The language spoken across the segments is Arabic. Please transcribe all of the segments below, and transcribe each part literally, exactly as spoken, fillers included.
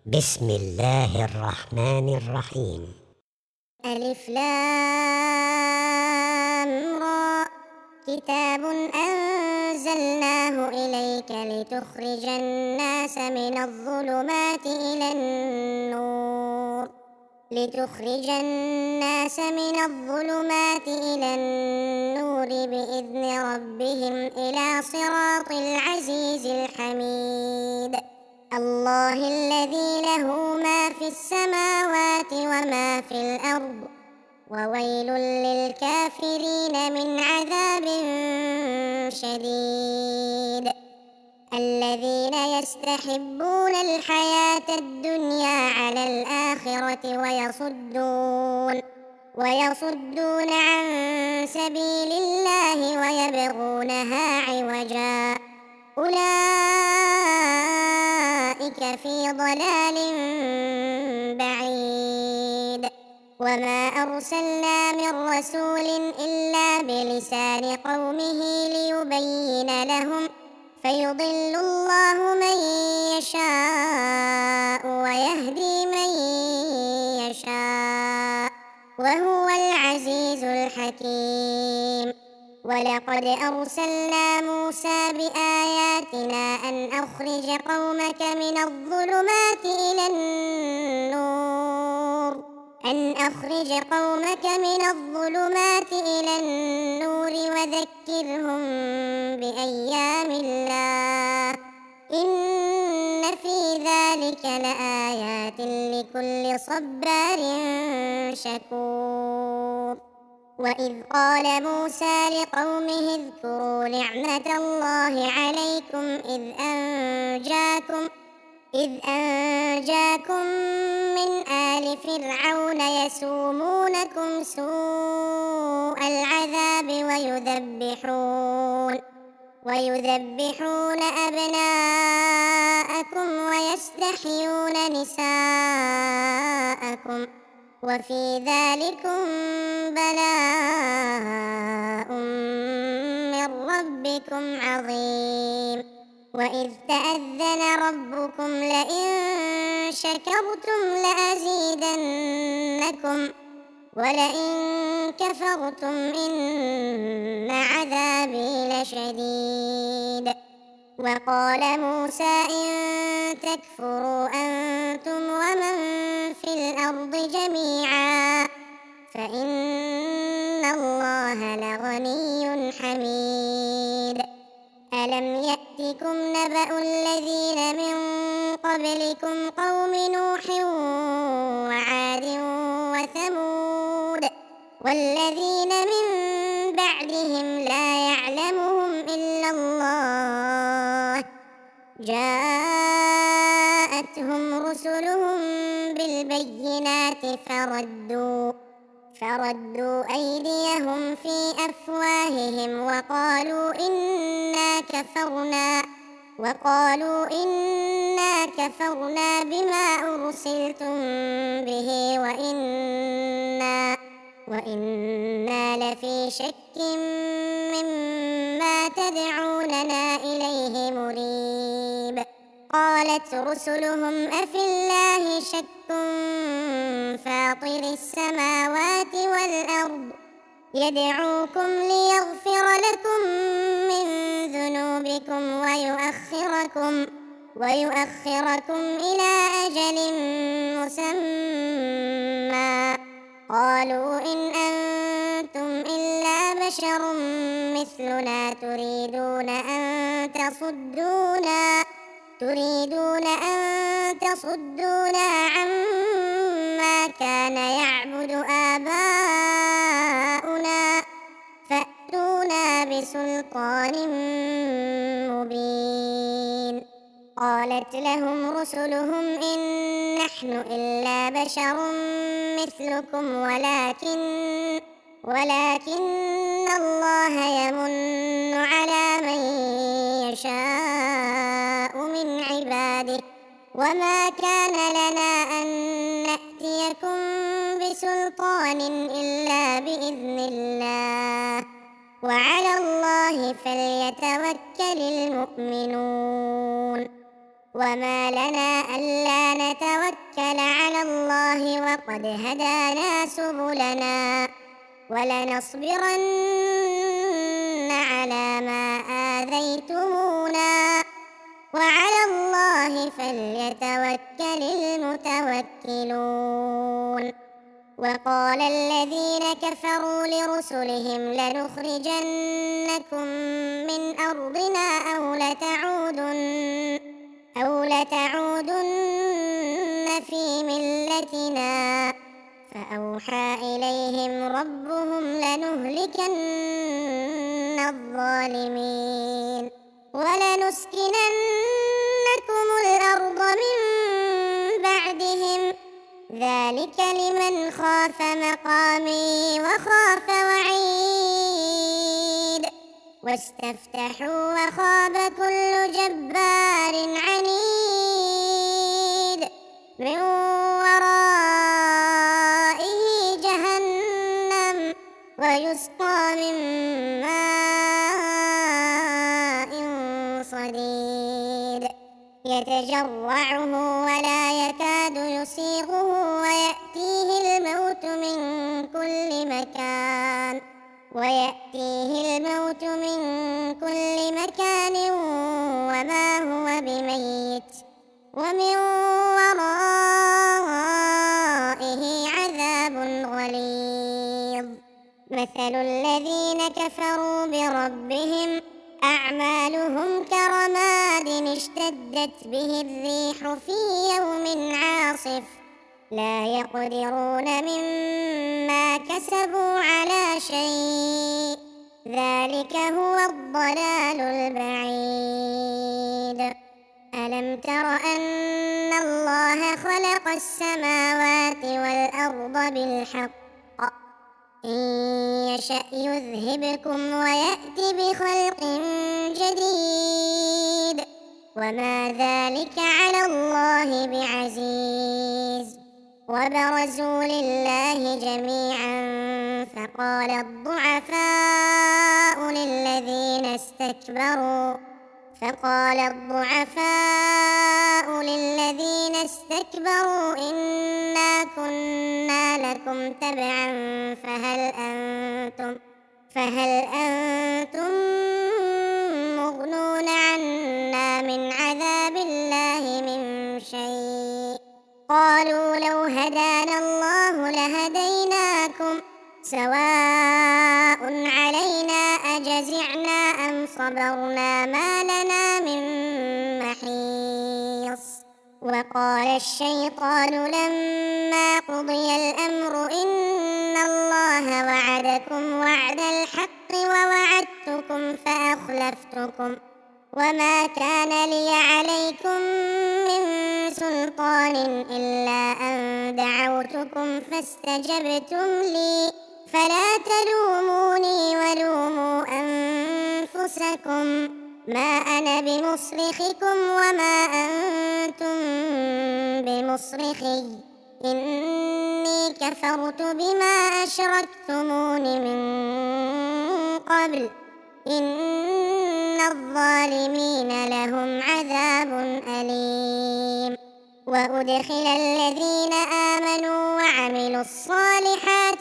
بسم الله الرحمن الرحيم. ألف لام را. كتاب أنزلناه إليك لتخرج الناس من الظلمات إلى النور لتخرج الناس من الظلمات إلى النور بإذن ربهم إلى صراط العزيز الحميد. الله الذي له ما في السماوات وما في الأرض، وويل للكافرين من عذاب شديد. الذين يستحبون الحياة الدنيا على الآخرة ويصدون ويصدون عن سبيل الله ويبغونها عوجا، أولئك في ضلال بعيد. وما أرسلنا من رسول إلا بلسان قومه ليبين لهم، فيضل الله من يشاء ويهدي من يشاء، وهو العزيز الحكيم. ولقد أرسلنا موسى بآياتنا أن أخرج قومك من الظلمات إلى النور أن أخرج قومك من الظلمات إلى النور وذكرهم بأيام الله، إن في ذلك لآيات لكل صبار شكور. وإذ قال موسى لقومه اذكروا نعمة الله عليكم إذ أنجاكم إذ أنجاكم من آل فرعون يسومونكم سوء العذاب ويذبحون ويذبحون أبناءكم ويستحيون نساءكم، وفي ذلكم بلاء من ربكم عظيم. وإذ تأذن ربكم لئن شكرتم لأزيدنكم ولئن كفرتم إن عذابي لشديد. وقال موسى إن تكفروا أنتم ومن في الأرض جميعا فإن الله لغني حميد. ألم يأتكم نبأ الذين من قبلكم قوم نوح وعاد وثمود والذين من بعدهم لا يعلمهم إلا الله، جاءتهم رسلهم بالبينات فردوا فردوا أيديهم في أفواههم وقالوا إنا كفرنا وقالوا إنا كفرنا بما أرسلتم به وإنا وإنا لفي شك مما تدعوننا إليه مريب. قالت رسلهم أفي الله شك فاطر السماوات والأرض يدعوكم ليغفر لكم من ذنوبكم ويؤخركم ويؤخركم إلى أجل مسمى، قالوا إن أنتم إلا بشر مثلنا تريدون أن تصدونا تريدون أن تصدونا عما كان يعبد آباؤنا فأتونا بسلطان مبين. قالت لهم رسلهم إن نحن إلا بشر مثلكم ولكن ولكن الله يمن على من يشاء من عباده، وما كان لنا أن نأتيكم بسلطان إلا بإذن الله، وعلى الله فليتوكل المؤمنون. وما لنا ألا نتوكل على الله وقد هدانا سبلنا ولنصبرن على ما آذيتمونا وعلى الله فليتوكل المتوكلون. وقال الذين كفروا لرسلهم لنخرجنكم من أرضنا أو لتعودن أو لتعودن في ملتنا فأوحى إليهم ربهم لنهلكن الظالمين ولنسكننكم الأرض من بعدهم ذلك لمن خاف مقامي وخاف وعيد واستفتحوا وخاب كل جبار عنيد من ورائه جهنم ويسقى من ماء صديد يتجرعه ولا يكاد يسيغه ويأتيه الموت من كل مكان ويأتيه الموت من كل مكان وما هو بميت ومن ورائه عذاب غليظ. مثل الذين كفروا بربهم أعمالهم كرماد اشتدت به الريح في يوم عاصف لا يقدرون مما كسبوا على شيء ذلك هو الضلال البعيد. ألم تر أن الله خلق السماوات والأرض بالحق إن يشأ يذهبكم ويأت بخلق جديد وما ذلك على الله بعزيز. وبرزوا لله جميعا فقال الضعفاء للذين استكبروا فقال الضعفاء للذين استكبروا إنا كنا لكم تبعا فهل أنتم فهل أنتم مغنون عنا من عذاب الله من شيء قالوا لو هدانا الله لهديناكم سواء علينا أجزعنا أم صبرنا ما لنا من محيص. وقال الشيطان لما قضي الأمر إن الله وعدكم وعد الحق ووعدتكم فأخلفتكم وما كان لي عليكم من سلطان إلا أن دعوتكم فاستجبتم لي فلا تلوموني ولوموا أنفسكم ما أنا بمصرخكم وما أنتم بمصرخي إني كفرت بما أشركتمون من قبل إن الظالمين لهم عذاب أليم. وأدخل الذين آمنوا وعملوا الصالحات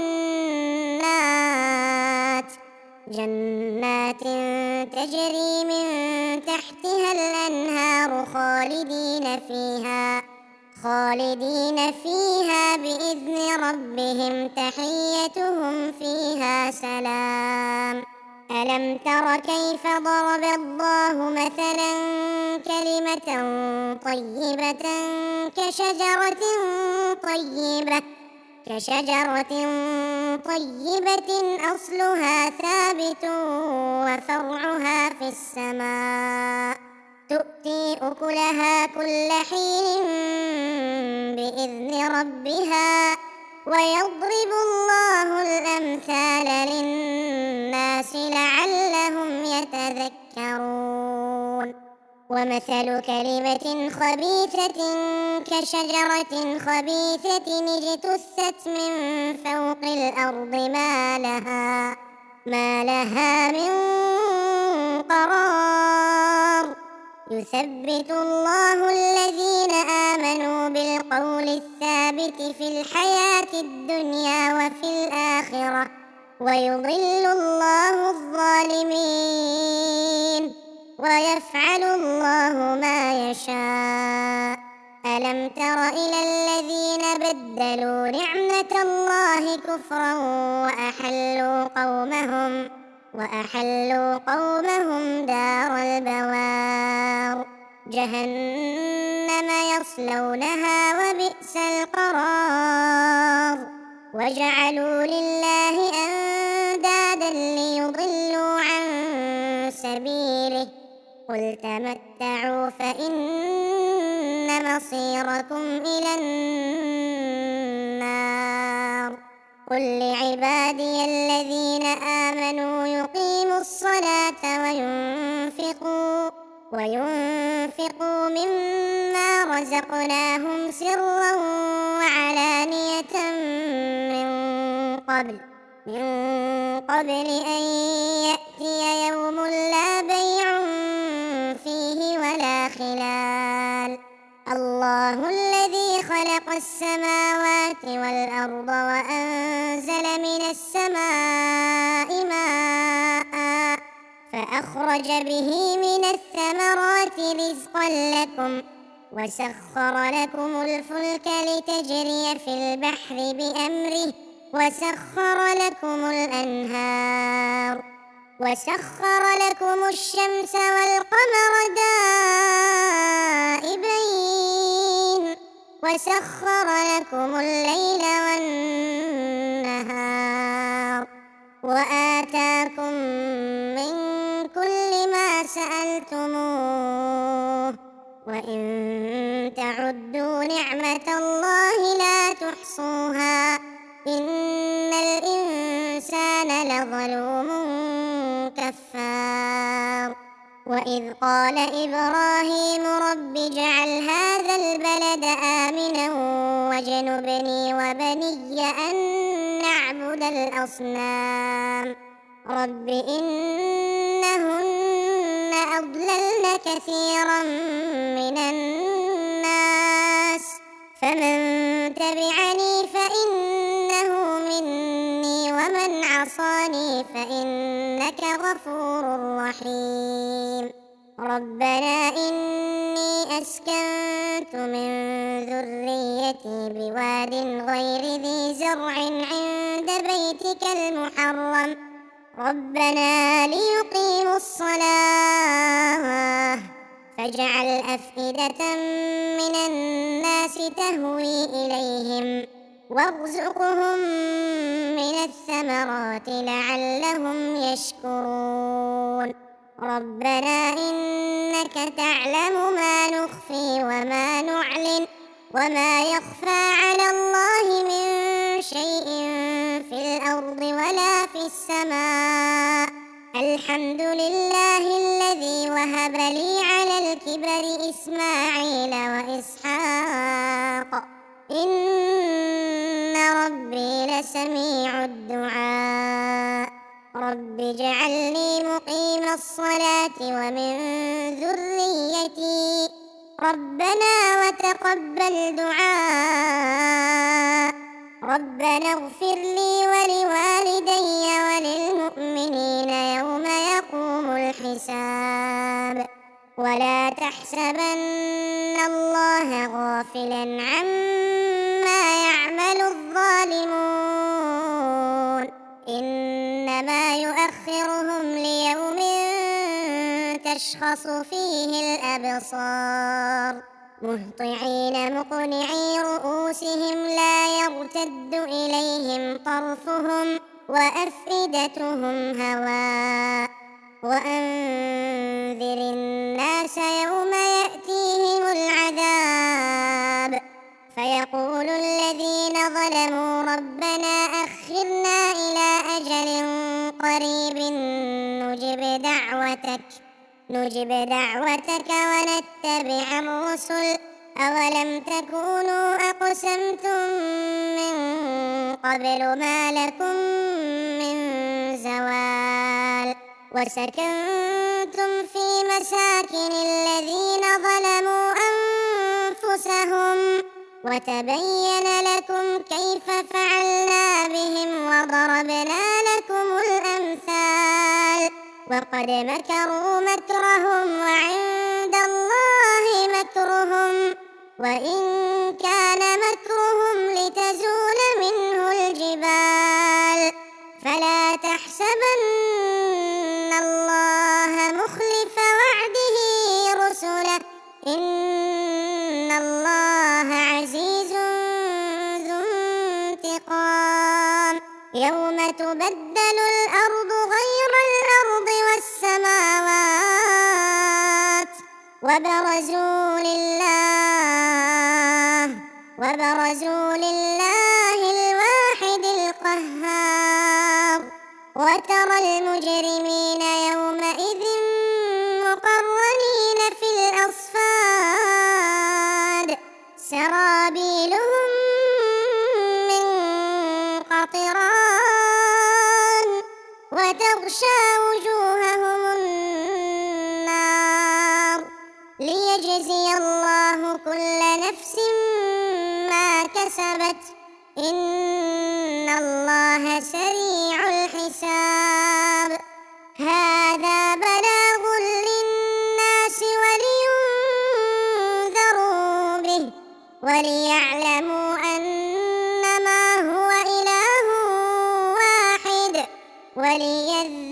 جنات جنات تجري من تحتها الأنهار خالدين فيها خالدين فيها بإذن ربهم تحيتهم فيها سلام. ألم تر كيف ضرب الله مثلا كلمة طيبة كشجرة طيبة كشجرة طيبة أصلها ثابت وفرعها في السماء تؤتي أكلها كل حين بإذن ربها ويضرب الله الأمثال للناس لعلهم يتذكرون. ومثل كلمة خبيثة كشجرة خبيثة اجتثت من فوق الأرض ما لها ما لها من قرار يثبت الله الذين آمنوا بالقول الثابت في الحياة الدنيا وفي الآخرة ويضل الله الظالمين ويفعل الله ما يشاء. ألم تر إلى الذين بدلوا نعمة الله كفرا وأحلوا قومهم وأحلوا قومهم دار البوار جهنم يصلونها وبئس القرار وجعلوا لله أندادا ليضلوا عن سبيله قل تمتعوا فإن مصيركم إلى النار. قل لعبادي الذين آمنوا يقيموا الصلاة وينفقوا وينفقوا مما رزقناهم سرا وعلانية من قبل من قبل أن يأتي يوم لا بيع فيه ولا خلال. الله الذي خلق السماوات والأرض وأنزل من السماء ماء فأخرج به من الثمرات رزقا لكم وسخر لكم الفلك لتجري في البحر بأمره وسخر لكم الأنهار وسخر لكم الشمس والقمر دائبين وسخر لكم الليل والنهار وآتاكم من كل ما سألتموه وإن تعدوا نعمة الله لا تحصوها إن الإنسان لظلوم كفار. وإذ قال إبراهيم رب اجعل هذا البلد آمنا واجنبني وبني أن نعبد الأصنام رب إنهن أضللن كثيرا من الناس فمن تبعني فإنه مني ومن عصاني فإنك غفور رحيم. ربنا إني أسكنت من ذريتي بواد غير ذي زرع عند بيتك المحرم ربنا ليقيموا الصلاة فاجعل أفئدة من الناس تهوي إليهم وارزقهم من الثمرات لعلهم يشكرون. ربنا إنك تعلم ما نخفي وما نعلن وما يخفى على الله من شيء في الأرض ولا في السماء. الحمد لله الذي وهب لي على الكبر إسماعيل وإسحاق إن ربي لسميع الدعاء. رب اجعلني مقيم الصلاة ومن ذريتي ربنا وتقبل دعاء. ربنا اغفر لي ولوالدي وللمؤمنين يوم يقوم الحساب. ولا تحسبن الله غافلا عما يعمل الظالمون إنما يؤخرهم ليوم تشخص فيه الأبصار مهطعين مقنعي رؤوسهم لا يرتد إليهم طرفهم وأفئدتهم هواء. وأنذر الناس يوم يأتيهم العذاب فيقول الذين ظلموا ربنا أخرنا إلى أجل قريب نجب دعوتك نجب دعوتك ونتبع الرسل أولم تكونوا أقسمتم من قبل ما لكم من زوال. وسكنتم في مساكن الذين ظلموا أنفسهم وتبين لكم كيف فعلنا بهم وضربنا لكم الأمثال وقد مكروا مكرهم وعند الله مكرهم وإن كان مكرهم لتزول منه الجبال فلا تحسبن الله مخلف وعده رسله إن الله عزيز ذو انتقام يوم تبدل الأرض غير الأرض والسماوات وبرزوا لله وبرزوا لله الواحد القهار وترى المجرمين يومئذ مقرنين في الأصفاد سرابيلهم من قطران وتغشى وجوههم النار ليجزي الله كل نفس ما كسبت إن الله سريع الحساب هذا بلاغ للناس ولينذروا به وليعلموا أنما هو إله واحد وليذكروا